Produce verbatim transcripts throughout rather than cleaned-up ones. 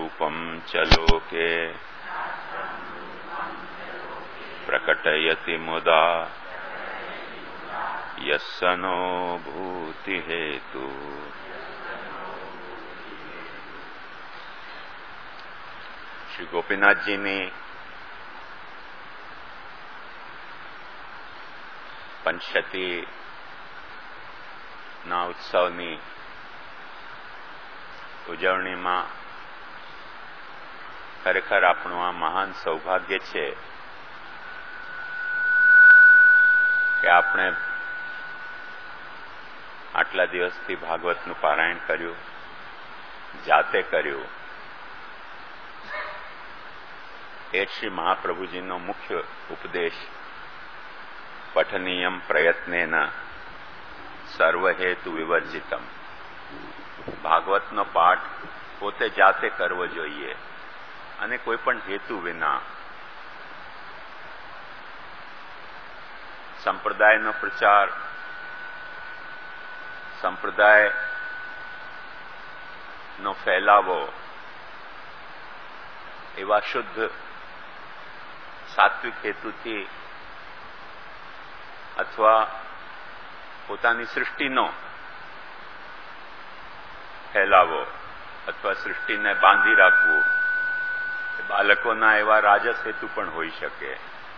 रूपम च लोके प्रकटयति मुदा यस्सनो भूति हेतु। श्री गोपीनाथ जी ने पंचशती ना उत्सवनी ઉજવણીમાં ખરેખર આપણું આ મહાન સૌભાગ્ય છે કે આપણે આટલા દિવસથી ભાગવતનું પારાયણ કર્યું, જાતે કર્યું. એ શ્રી મહાપ્રભુજીનો મુખ્ય ઉપદેશ પઠનીયમ પ્રયત્નેન સર્વહેતુ વિવર્જિતમ. ભાગવતનો પાઠ પોતે જાતે કરવો જોઈએ અને કોઈ પણ હેતુ વિના. સંપ્રદાયનો પ્રચાર, સંપ્રદાયનો ફેલાવો એવા શુદ્ધ સાત્વિક હેતુથી અથવા પોતાની સૃષ્ટિનો ફેલાવો અથવા સૃષ્ટિને બાંધી રાખવું, બાળકોના એવા રાજસ હેતુ પણ હોઈ શકે,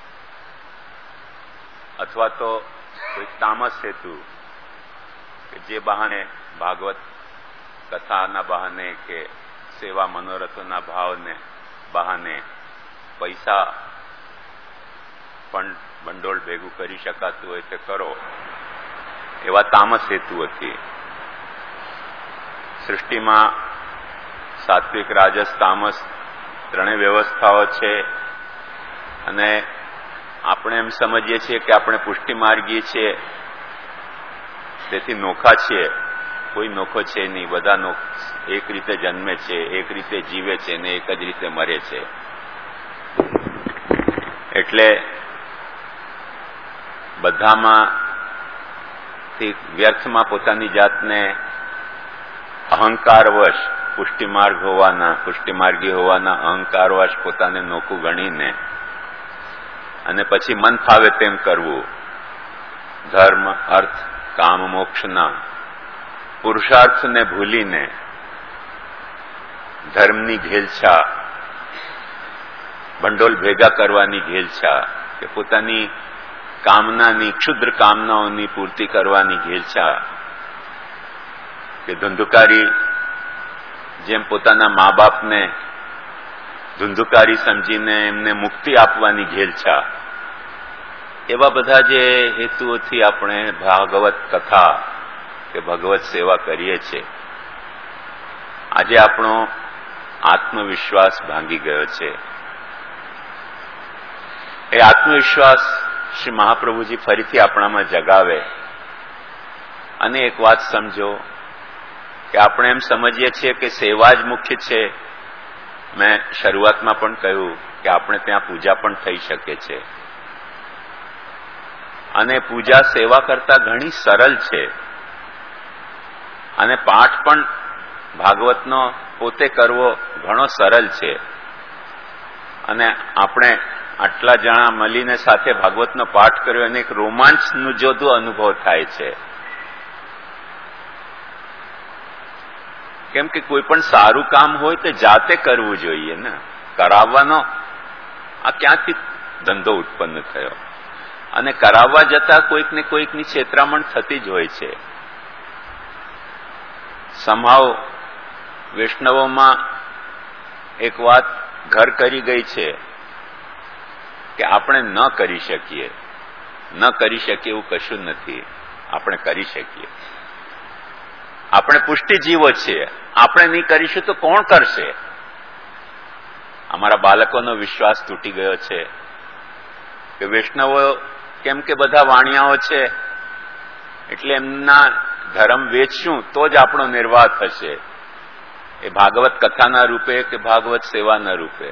અથવા તો કોઈ તામસ હેતુ કે જે બહાને ભાગવત કથાના બહાને કે સેવા મનોરથોના ભાવને બહાને પૈસા પણ ભંડોળ ભેગું કરી શકાતું હોય તે કરો, એવા તામસ હેતુઓથી. સૃષ્ટિમાં સાત્વિક, રાજસ, તામસ ત્રણેય વ્યવસ્થાઓ છે અને આપણે એમ સમજીએ છીએ કે આપણે પુષ્ટિ માર્ગીએ છીએ, તેથી નોખા છીએ. કોઈ નોખો છે નહીં. બધા નોખ એક રીતે જન્મે છે, એક રીતે જીવે છે ને એક જ રીતે મરે છે. એટલે બધામાં વ્યર્થમાં પોતાની જાતને અહંકારવશ પુષ્ટિમાર્ગ હોવાના પુષ્ટિમાર્ગી હોવાના અહંકારવશ પોતાને નોખું ગણીને અને પછી મન ફાવે તેમ કરવું. ધર્મ, અર્થ, કામ, મોક્ષના પુરુષાર્થને ભૂલીને ધર્મની ઘેલછા, ભંડોળ ભેગા કરવાની ઘેલછા કે પોતાની કામનાની, ક્ષુદ્ર કામનાઓની પૂર્તિ કરવાની ઘેલછા કે ધુંધુકારી, જેમ પોતાના મા બાપને ધુંધુકારી સમજીને એમને મુક્તિ આપવાની ઘેલછા, એવા બધા જે હેતુઓથી આપણે ભાગવત કથા કે ભગવત સેવા કરીએ છીએ, આજે આપણો આત્મવિશ્વાસ ભાંગી ગયો છે. એ આત્મવિશ્વાસ શ્રી મહાપ્રભુજી ફરીથી આપણામાં જગાવે. અને એક વાત સમજો કે આપણે એમ સમજીએ છીએ કે સેવા જ મુખ્ય છે. મેં શરૂઆતમાં પણ કહ્યું કે આપણે ત્યાં પૂજા પણ થઈ શકે છે અને પૂજા સેવા કરતા ઘણી સરળ છે અને પાઠ પણ ભાગવતનો પોતે કરવો ઘણો સરળ છે. અને આપણે આટલા જણા મળીને સાથે ભાગવતનો પાઠ કર્યો અને એક રોમાંચનું જોતો અનુભવ થાય છે. કેમ કે કોઈ પણ સારું કામ હોય તો જાતે કરવું જોઈએ ને. કરાવવાનો આ ક્યાંથી ધંધો ઉત્પન્ન થયો? અને કરાવવા જતા કોઈક ને કોઈકની છેતરામણ થતી જ હોય છે. સંભાવ વૈષ્ણવોમાં એક વાત ઘર કરી ગઈ છે કે આપણે ન કરી શકીએ. ન કરી શકીએ એવું કશું નથી. આપણે કરી શકીએ. આપણે પુષ્ટિ જીવો છીએ. આપણે નહીં કરીશું તો કોણ કરશે? અમારા બાળકોનો વિશ્વાસ તૂટી ગયો છે કે વૈષ્ણવો કેમ કે બધા વાણિયાઓ છે એટલે એમના ધર્મ વેચશું તો જ આપણો નિર્વાહ થશે. એ ભાગવત કથાના રૂપે કે ભાગવત સેવાના રૂપે.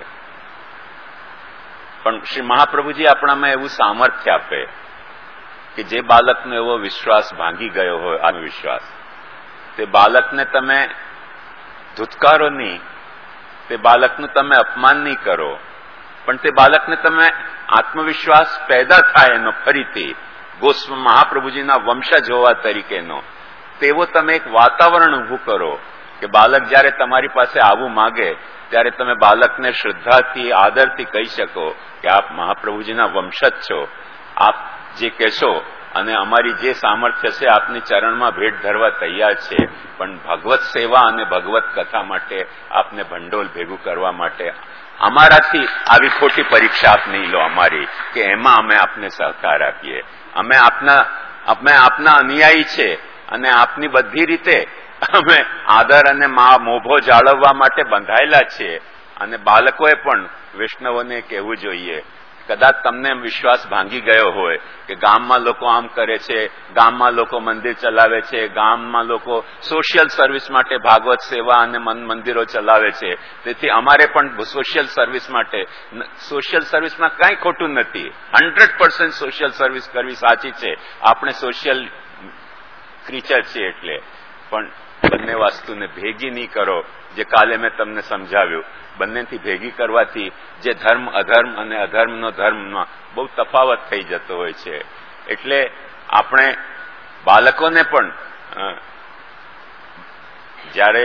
પણ શ્રી મહાપ્રભુજી આપણામાં એવું સામર્થ્ય આપે કે જે બાળકનો એવો વિશ્વાસ ભાંગી ગયો હોય, આત્મવિશ્વાસ, તે બાળકને તમે ધુતકારો નહીં, તે બાળકનું તમે અપમાન નહીં કરો, પણ તે બાળકને તમે આત્મવિશ્વાસ પેદા થાય એનો ફરીથી ગોસ્વામી મહાપ્રભુજીના વંશજ હોવા તરીકેનો તેવો તમે એક વાતાવરણ ઊભું કરો કે બાળક જયારે તમારી પાસે આવવું માગે ત્યારે તમે બાળકને શ્રદ્ધાથી આદરથી કહી શકો કે આપ મહાપ્રભુજીના વંશજ છો, આપ જે કહેશો અને અમારી જે સામર્થ્ય છે આપની ચરણમાં ભેટ ધરવા તૈયાર છે, પણ ભગવત સેવા અને ભગવત કથા માટે આપને ભંડોળ ભેગું કરવા માટે અમારાથી આવી ખોટી પરીક્ષા આપ નહીં લો અમારી કે એમાં અમે આપને સહકાર આપીએ. અમે આપના અમે આપના અનુયાયી છે અને આપની બધી રીતે અમે આદર અને મોભો જાળવવા માટે બંધાયેલા છીએ. અને બાળકોએ પણ વૈષ્ણવોને કહેવું જોઈએ. કદાચ તમને વિશ્વાસ ભાંગી ગયો હોય કે ગામમાં લોકો આમ કરે છે, ગામમાં લોકો મંદિર ચલાવે છે, ગામમાં લોકો સોશિયલ સર્વિસ માટે ભાગવત સેવા અને મંદિરો ચલાવે છે, તેથી અમારે પણ સોશિયલ સર્વિસ માટે સોશિયલ સર્વિસમાં કાંઈ ખોટું નથી. હંડ્રેડ પર્સન્ટ સોશિયલ સર્વિસ કરવી સાચી છે. આપણે સોશિયલ ક્રીચર છીએ એટલે, પણ બંને વસ્તુને ભેગી નહીં કરો. જે કાલે મેં તમને સમજાવ્યું, બંનેથી ભેગી કરવાથી જે ધર્મ અધર્મ અને અધર્મનો ધર્મમાં બહુ તફાવત થઈ જતો હોય છે. એટલે આપણે બાળકોને પણ જ્યારે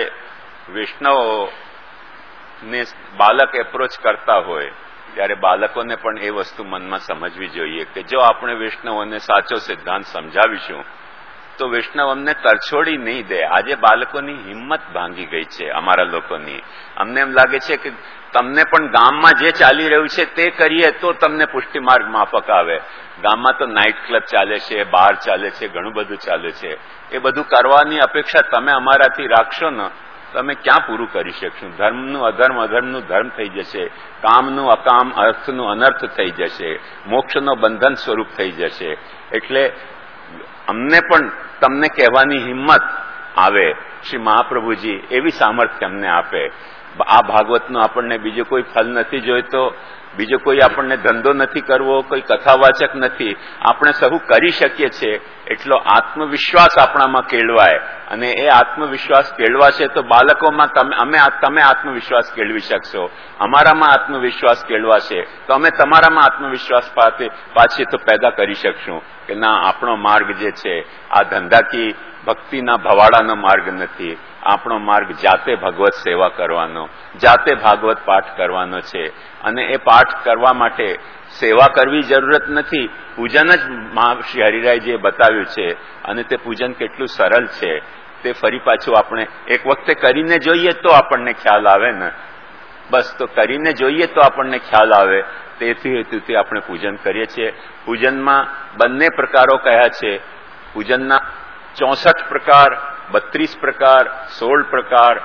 વૈષ્ણવને બાળક એપ્રોચ કરતા હોય ત્યારે બાળકોને પણ એ વસ્તુ મનમાં સમજવી જોઈએ કે જો આપણે વૈષ્ણવોને સાચો સિદ્ધાંત સમજાવીશું તો વૈષ્ણવ અમને તરછોડી નહીં દે. આજે બાળકોની હિંમત ભાંગી ગઈ છે અમારા લોકોની. અમને એમ લાગે છે કે તમને પણ ગામમાં જે ચાલી રહ્યું છે તે કરીએ તો તમને પુષ્ટિ માર્ગ માફક આવે. ગામમાં તો નાઇટ ક્લબ ચાલે છે, બાર ચાલે છે, ઘણું બધું ચાલે છે. એ બધું કરવાની અપેક્ષા તમે અમારાથી રાખશો ને તમે ક્યાં પૂરું કરી શકશું? ધર્મનું અધર્મ અધર્મનું ધર્મ થઈ જશે, કામનું અકામ અર્થનું અનર્થ થઈ જશે, મોક્ષનો બંધન સ્વરૂપ થઈ જશે. એટલે અમને પણ તમને કહેવાની હિંમત આવે. શ્રી મહાપ્રભુજી એવી સામર્થ્ય અમને આપે. આ ભાગવતનો આપણને બીજો કોઈ ફલ નથી જોઈતો, બીજો કોઈ આપણને ધંધો નથી કરવો, કોઈ કથાવાચક નથી. આપણે સહુ કરી શકીએ છીએ એટલો આત્મવિશ્વાસ આપણામાં કેળવાય. અને એ આત્મવિશ્વાસ કેળવાશે તો બાળકોમાં તમે અમે તમે આત્મવિશ્વાસ કેળવી શકશો. અમારામાં આત્મવિશ્વાસ કેળવાશે તો અમે તમારામાં આત્મવિશ્વાસ પાછી તો પેદા કરી શકશું કે ના, આપણો માર્ગ જે છે આ ધંધાકી ભક્તિના ભવાડાનો માર્ગ નથી. આપણો માર્ગ જાતે ભગવત સેવા કરવાનો, જાતે ભાગવત પાઠ કરવાનો છે. અને એ પાઠ કરવા માટે સેવા કરવી જરૂરત નથી, પૂજન જ શ્રી હરિરાયજીએ બતાવ્યું છે. અને તે પૂજન કેટલું સરળ છે તે ફરી પાછું આપણે એક વખતે કરીને જોઈએ તો આપણને ખ્યાલ આવે ને. બસ તો કરીને જોઈએ તો આપણને ખ્યાલ આવે. તેથી હેતુથી આપણે પૂજન કરીએ છીએ. પૂજનમાં બંને પ્રકારો કયા છે. પૂજનના ચોસઠ પ્રકાર, બત્રીસ પ્રકાર, સોળ પ્રકાર,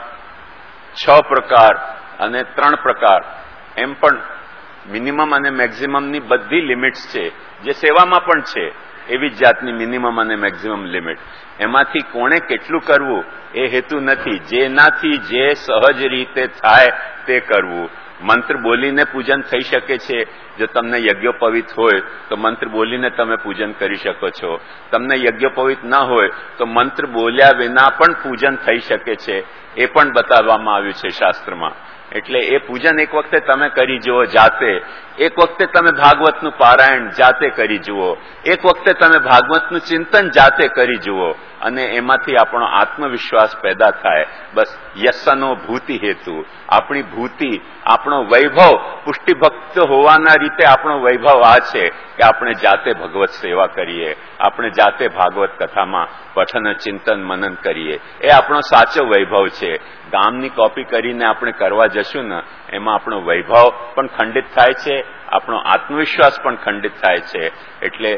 છ પ્રકાર અને ત્રણ પ્રકાર, એમ પણ મિનિમમ અને મેક્સિમમની બધી લિમિટ્સ છે. જે સેવામાં પણ છે એવી જ જાતની મિનિમમ અને મેક્સિમમ લિમિટ. એમાંથી કોણે કેટલું કરવું એ હેતુ નથી. જેનાથી જે સહજ રીતે થાય તે કરવું. મંત્ર બોલીને પૂજન થઈ શકે છે. જો તમને યજ્ઞોપવિત હોય તો મંત્ર બોલીને તમે પૂજન કરી શકો છો. તમને યજ્ઞોપવિત ન હોય તો મંત્ર બોલ્યા વિના પણ પૂજન થઈ શકે છે. એ પણ બતાવવામાં આવ્યું છે શાસ્ત્રમાં. એટલે એ પૂજન એક વખતે તમે કરી જુઓ જાતે. એક વખતે તમે ભાગવતનું પારાયણ જાતે કરી જુઓ. એક વખતે તમે ભાગવતનું ચિંતન જાતે કરી જુઓ અને એમાંથી આપણો આત્મવિશ્વાસ પેદા થાય. બસ યસનો ભૂતિ હેતુ. આપણી ભૂતિ, આપણો વૈભવ, પુષ્ટિભક્ત હોવાના રીતે આપણો વૈભવ આ છે કે આપણે જાતે ભગવત સેવા કરીએ, આપણે જાતે ભાગવત કથામાં પઠન ચિંતન મનન કરીએ. એ આપણો સાચો વૈભવ છે. ગામની કોપી કરીને આપણે કરવા જશું ને એમાં આપણો વૈભવ પણ ખંડિત થાય છે, આપણો આત્મવિશ્વાસ પણ ખંડિત થાય છે. એટલે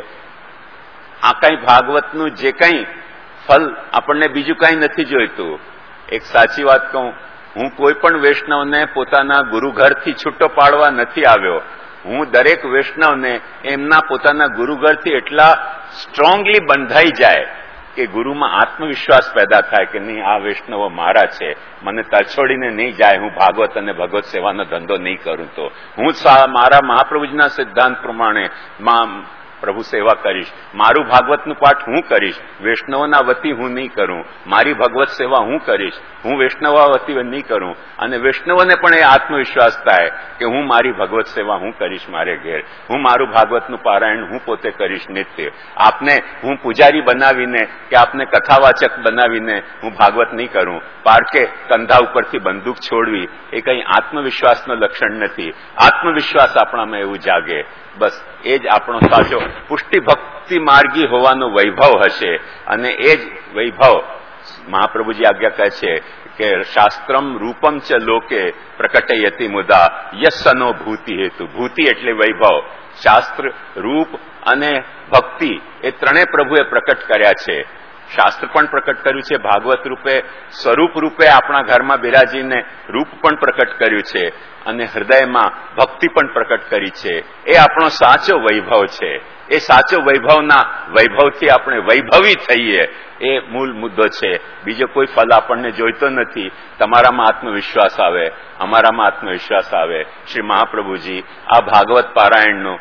આ કઈ ભાગવતનું જે કઈ ફલ આપણને બીજું કઈ નથી જોઈતું. એક સાચી વાત કહું, હું કોઈ પણ વૈષ્ણવને પોતાના ગુરુઘરથી છૂટો પાડવા નથી આવ્યો. હું દરેક વૈષ્ણવને એમના પોતાના ગુરુઘરથી એટલા સ્ટ્રોંગલી બંધાઈ જાય કે ગુરુમાં આત્મવિશ્વાસ પેદા થાય કે નહીં, આ વૈષ્ણવો મારા છે, મને તરછોડીને નહીં જાય. હું ભાગવત અને ભગવત સેવાનો ધંધો નહીં કરું તો હું મારા મહાપ્રભુજીના સિદ્ધાંત પ્રમાણે પ્રભુ સેવા કરીશ, મારું ભાગવતનું પાઠ હું કરીશ, વૈષ્ણવના વતી હું નહીં કરું, મારી ભગવત સેવા હું કરીશ, હું વૈષ્ણવા વતી નહીં કરું, અને વૈષ્ણવને પણ એ આત્મવિશ્વાસ થાય કે હું મારી ભગવત સેવા હું કરીશ મારે ઘેર, હું મારું ભાગવતનું પારાયણ હું પોતે કરીશ નિત્ય. આપને હું પૂજારી બનાવીને કે આપને કથાવાચક બનાવીને હું ભાગવત નહીં કરું, પારકે કંધા ઉપરથી બંદૂક છોડવી એ કંઈ આત્મવિશ્વાસનો લક્ષણ નથી. આત્મવિશ્વાસ આપણામાં એવું જાગે, બસ એ જ આપણો સાચો પુષ્ટિ ભક્તિ માર્ગી હોવાનો વૈભવ હશે. અને એ જ વૈભવ મહાપ્રભુજી આજ્ઞા કહે છે કે શાસ્ત્રમ રૂપમ ચ લોકે પ્રકટયતિ મુદા યસનો ભૂતિ હેતુ. ભૂતિ એટલે વૈભવ, શાસ્ત્ર, રૂપ અને ભક્તિ એ ત્રણેય પ્રભુએ પ્રકટ કર્યા છે. શાસ્ત્ર પણ પ્રકટ કર્યું છે, ભાગવત રૂપે સ્વરૂપ રૂપે આપણા ઘરમાં બિરાજીને રૂપ પણ પ્રકટ કર્યું છે, અને હૃદયમાં ભક્તિ પણ પ્રકટ કરી છે. એ આપણો સાચો વૈભવ છે. એ સાચો વૈભવના વૈભવથી આપણે વૈભવી થઈએ એ મૂળ મુદ્દો છે. બીજો કોઈ ફલ આપણને જોઈતો નથી. તમારામાં આત્મવિશ્વાસ આવે, અમારામાં આત્મવિશ્વાસ આવે. શ્રી મહાપ્રભુજી આ ભાગવત પારાયણનો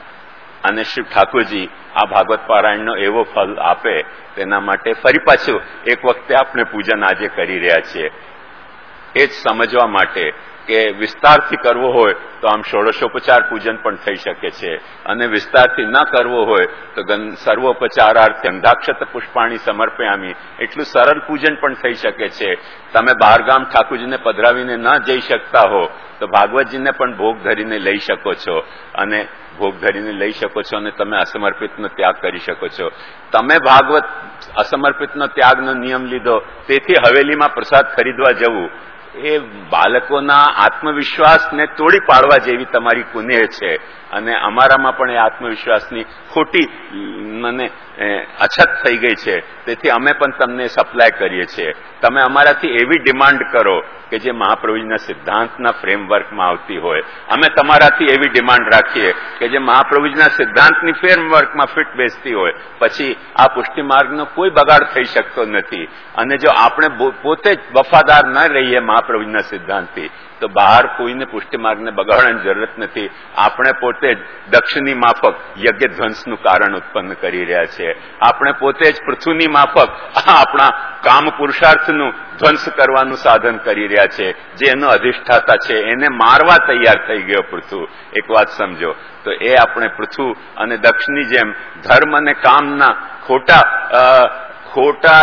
અને શ્રી ઠાકોરજી આ ભાગવત પારાયણનો એવો ફલ આપે, તેના માટે ફરી પાછું એક વખતે આપણે પૂજન આજે કરી રહ્યા છીએ. એ જ સમજવા માટે કે વિસ્તારથી કરવો હોય તો આમ ષોડશોપચાર પૂજન પણ થઈ શકે છે, અને વિસ્તારથી ન કરવો હોય તો સર્વોપચારાર્થ અંધાક્ષત પુષ્પાણી સમર્પયામી એટલું સરળ પૂજન પણ થઈ શકે છે. તમે બહારગામ ઠાકોરજીને પધરાવીને ન જઈ શકતા હો તો ભાગવતજીને પણ ભોગ ધરીને લઈ શકો છો, અને ભોગ ધરીને લઈ શકો છો, અને તમે અસમર્પિતનો ત્યાગ કરી શકો છો. તમે ભાગવત અસમર્પિતનો ત્યાગનો નિયમ લીધો, તેથી હવેલીમાં પ્રસાદ ખરીદવા જવું એ બાળકોના આત્મવિશ્વાસને તોડી પાડવા જેવી તમારી કુનેહ છે. અને અમારામાં પણ એ આત્મવિશ્વાસની ખોટી મને અછત થઈ ગઈ છે. તેથી અમે પણ તમને સપ્લાય કરીએ છીએ. તમે અમારાથી એવી ડિમાન્ડ કરો કે જે મહાપ્રભુજીના સિદ્ધાંતના ફ્રેમવર્કમાં આવતી હોય. અમે તમારાથી એવી ડિમાન્ડ રાખીએ કે જે મહાપ્રભુજીના સિદ્ધાંતની ફ્રેમવર્કમાં ફિટ બેસતી હોય. પછી આ પુષ્ટિ માર્ગનો કોઈ બગાડ થઈ શકતો નથી. અને જો આપણે પોતે જ વફાદાર ન રહીએ મહાપ્રભુજીના સિદ્ધાંતથી તો બહાર કોઈને પુષ્ટિ માર્ગને બગાડવાની જરૂરત નથી. આપણે પોતે જ દક્ષની માફક યજ્ઞ ધ્વંસનું કારણ ઉત્પન્ન કરી રહ્યા છીએ. આપણે પોતે જ પૃથ્વીની માફક આપણા કામ પુરુષાર્થનું ધ્વંસ કરવાનું સાધન કરી રહ્યા છે. જે એનો અધિષ્ઠાતા છે એને મારવા તૈયાર થઈ ગયો પૃથ્વી. એક વાત સમજો તો એ આપણે પૃથ્વી અને દક્ષની જેમ ધર્મ અને કામના ખોટા ખોટા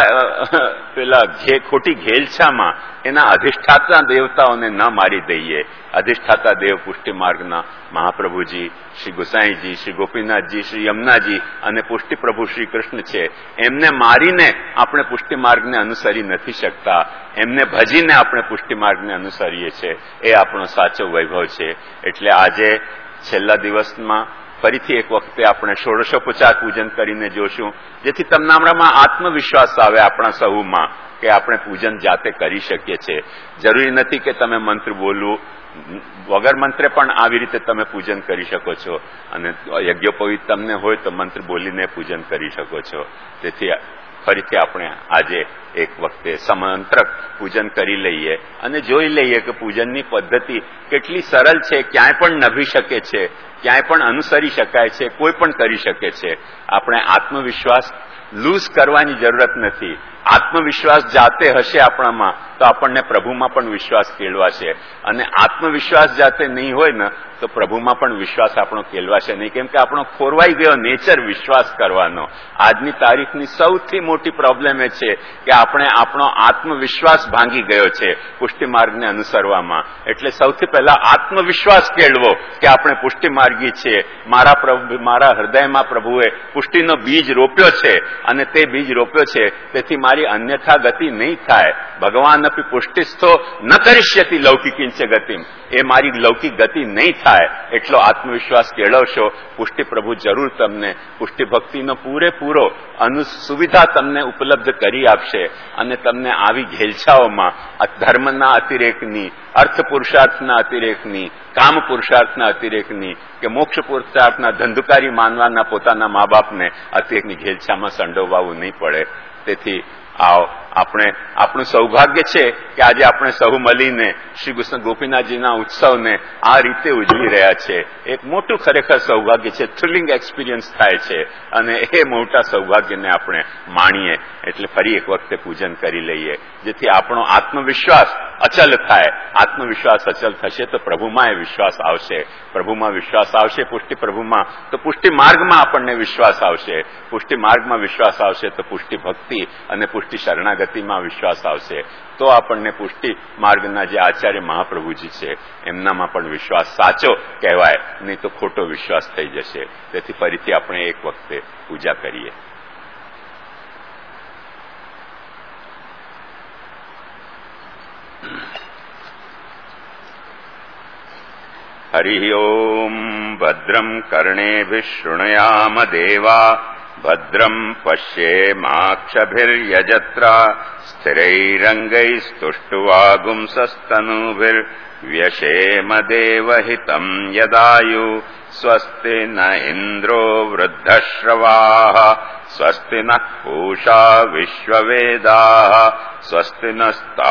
પેલા ખોટી ઘેલછામાં એના અધિષ્ઠાતા દેવતાઓને ન મારી દઈએ. અધિષ્ઠાતા દેવ પુષ્ટિ માર્ગના મહાપ્રભુજી, શ્રી ગોસાઈજી, શ્રી ગોપીનાથજી, શ્રી યમુનાજી અને પુષ્ટિ પ્રભુ શ્રી કૃષ્ણ છે. એમને મારીને આપણે પુષ્ટિ માર્ગને અનુસરી નથી શકતા. એમને ભજીને આપણે પુષ્ટિ માર્ગને અનુસરીએ છીએ. એ આપણો સાચો વૈભવ છે. એટલે આજે છેલ્લા દિવસમાં ફરીથી એક વખતે આપણે ષોડશોપચાર પૂજન કરીને જોશું, જેથી તમારામાં આત્મવિશ્વાસ આવે આપણા સૌમાં કે આપણે પૂજન જાતે કરી શકીએ છીએ. જરૂરી નથી કે તમે મંત્ર બોલવું, વગર મંત્રે પણ આવી રીતે તમે પૂજન કરી શકો છો. અને યજ્ઞોપવિત તમને હોય તો મંત્ર બોલીને પૂજન કરી શકો છો. તેથી ફરીથી આપણે આજે એક વખતે સમંત્રક પૂજન કરી લઈએ અને જોઈ લઈએ કે પૂજનની પદ્ધતિ કેટલી સરળ છે, ક્યાંય પણ નભી શકે છે, ક્યાંય પણ અનુસરી શકાય છે, કોઈ પણ કરી શકે છે. આપણે આત્મવિશ્વાસ લૂઝ કરવાની જરૂરત નથી. આત્મવિશ્વાસ જાતે હશે આપણામાં તો આપણને પ્રભુમાં પણ વિશ્વાસ કેળવાશે. અને આત્મવિશ્વાસ જાતે નહીં હોય ને તો પ્રભુમાં પણ વિશ્વાસ આપણો કેળવાશે નહીં. કેમ કે આપણો ખોરવાઈ ગયો નેચર વિશ્વાસ કરવાનો. આજની તારીખની સૌથી મોટી પ્રોબ્લેમ એ છે કે આપણે આપણો આત્મવિશ્વાસ ભાંગી ગયો છે પુષ્ટિ માર્ગને અનુસરવામાં. એટલે સૌથી પહેલા આત્મવિશ્વાસ કેળવો કે આપણે પુષ્ટિ માર્ગી છીએ. મારા પ્રભુ મારા હૃદયમાં પ્રભુએ પુષ્ટિનો બીજ રોપ્યો છે અને તે બીજ રોપ્યો છે, તેથી મારી અન્યથા ગતિ નહીં થાય. ભગવાન અપી પુષ્ટિસ્થો ન કરીષ્યતિ લૌકિકિંચ ગતિમ. એ મારી લૌકિક ગતિ નહીં થાય એટલો આત્મવિશ્વાસ કેળવશો. પુષ્ટિ પ્રભુ જરૂર તમને પુષ્ટિ ભક્તિનો પૂરેપૂરો અનુ સુવિધા તમને ઉપલબ્ધ કરી આપશે. અને તમને આવી ઘેલછાઓમાં ધર્મના અતિરેકની, અર્થ પુરુષાર્થના અતિરેકની, કામ પુરુષાર્થના અતિરેકની કે મોક્ષ પુરુષાર્થના ધંધુકારી માનવાના પોતાના મા બાપને અતિરેકની ઘેલછામાં સંડોવાવું નહીં પડે. તેથી આવો આપણે આપણું સૌભાગ્ય છે કે આજે આપણે સહુ મળીને શ્રી કૃષ્ણ ગોપીનાથજીના ઉત્સવને આ રીતે ઉજવી રહ્યા છે. એક મોટું ખરેખર સૌભાગ્ય છે, થ્રિલિંગ એક્સપિરિયન્સ થાય છે અને એ મોટા સૌભાગ્યને આપણે માણીએ. એટલે ફરી એક વખતે પૂજન કરી લઈએ જેથી આપણો આત્મવિશ્વાસ અચલ થાય. આત્મવિશ્વાસ અચલ થશે તો પ્રભુમાં એ વિશ્વાસ આવશે. પ્રભુમાં વિશ્વાસ આવશે, પુષ્ટિ પ્રભુમાં, તો પુષ્ટિ માર્ગમાં આપણને વિશ્વાસ આવશે. પુષ્ટિ માર્ગમાં વિશ્વાસ આવશે તો પુષ્ટિ ભક્તિ અને પુષ્ટિ શરણાગતિમાં વિશ્વાસ આવશે. તો આપણને પુષ્ટિ માર્ગના જે આચાર્ય મહાપ્રભુજી છે એમનામાં પણ વિશ્વાસ સાચો કહેવાય, નહીં તો ખોટો વિશ્વાસ થઈ જશે. તેથી ફરીથી આપણે એક વખતે પૂજા કરીએ. હરિ ઓમ. ભદ્રમ કર્ણેભિઃ શૃણુયામ દેવા, ભદ્રમ પશ્યેમાક્ષભિર્યજત્રા, સ્થિરૈરંગૈસ્તુષ્ટુવાગુંસસ્તનૂभिर्व्यशेम देवहितं यदायु. स्वस्ति न इन्द्रो वृद्धश्रवाः, स्वस्ति नः पूषा विश्ववेदाः, स्वस्ति नस्ता